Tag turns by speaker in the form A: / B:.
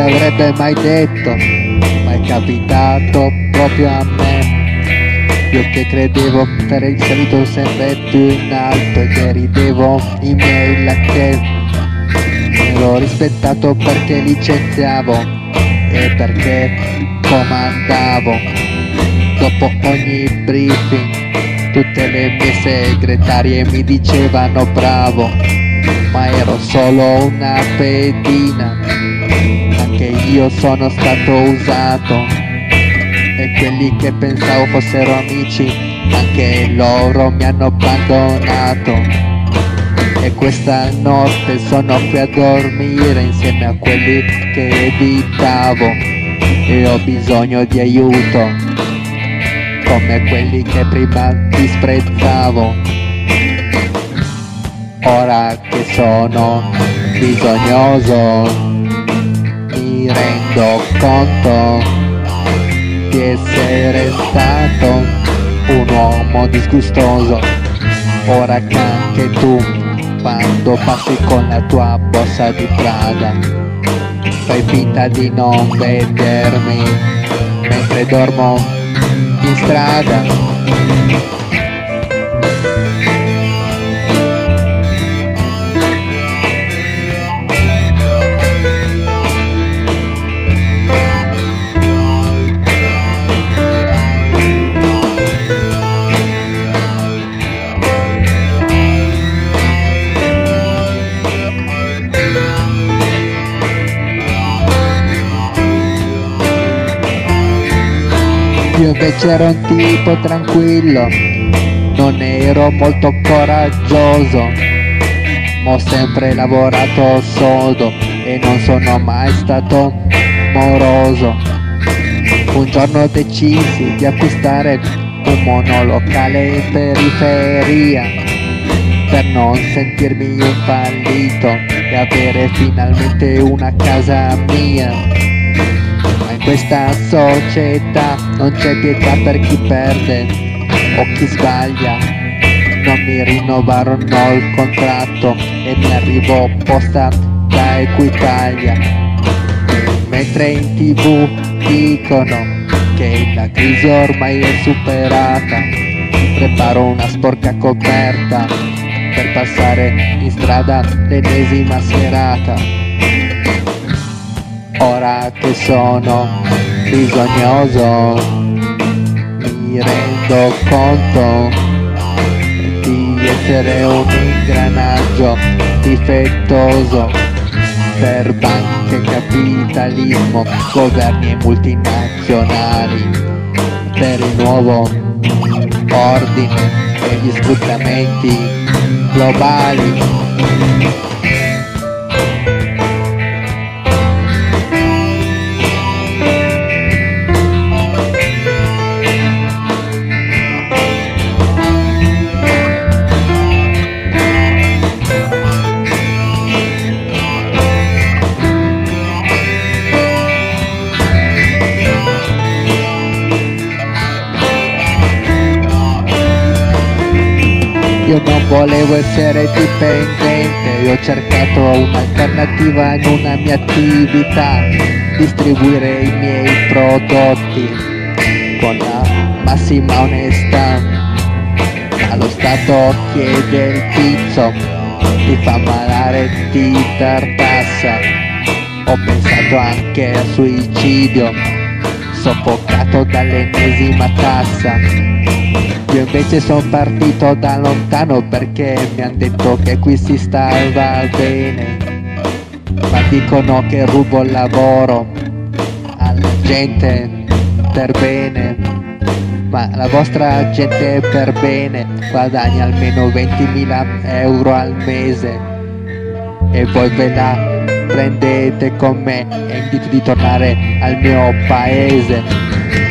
A: l'avrebbe mai detto, ma è capitato proprio a me. Io che credevo sarei salito sempre più in alto e che ridevo i miei lacchè. L'ho rispettato perché licenziavo e perché comandavo. Dopo ogni briefing tutte le mie segretarie mi dicevano bravo, ma ero solo una pedina. Anche io sono stato usato e quelli che pensavo fossero amici, anche loro mi hanno abbandonato. E questa notte sono qui a dormire insieme a quelli che evitavo e ho bisogno di aiuto, come quelli che prima disprezzavo. Ora che sono bisognoso mi rendo conto di essere stato un uomo disgustoso. Ora che anche tu, quando passi con la tua borsa di Prada, fai finta di non vedermi mentre dormo in strada. Io invece ero un tipo tranquillo, non ero molto coraggioso, ma ho sempre lavorato sodo e non sono mai stato moroso. Un giorno decisi di acquistare un monolocale in periferia per non sentirmi un fallito e avere finalmente una casa mia. Questa società non c'è pietà per chi perde o chi sbaglia. Non mi rinnovarono il contratto e mi arrivò posta da Equitalia. Mentre in TV dicono che la crisi ormai è superata, preparo una sporca coperta per passare in strada l'ennesima serata. Ora che sono bisognoso mi rendo conto di essere un ingranaggio difettoso per banche, capitalismo, governi e multinazionali, per il nuovo ordine e gli sfruttamenti globali. Io non volevo essere dipendente, io ho cercato un'alternativa in una mia attività, distribuire i miei prodotti con la massima onestà, ma lo Stato chiede il pizzo, ti fa malare, ti tartassa. Ho pensato anche al suicidio, soffocato dall'ennesima tassa. Io invece sono partito da lontano perché mi hanno detto che qui si stava bene, ma dicono che rubo il lavoro alla gente per bene, ma la vostra gente per bene guadagna almeno 20.000 euro al mese e voi ve la prendete con me e invito di tornare al mio paese.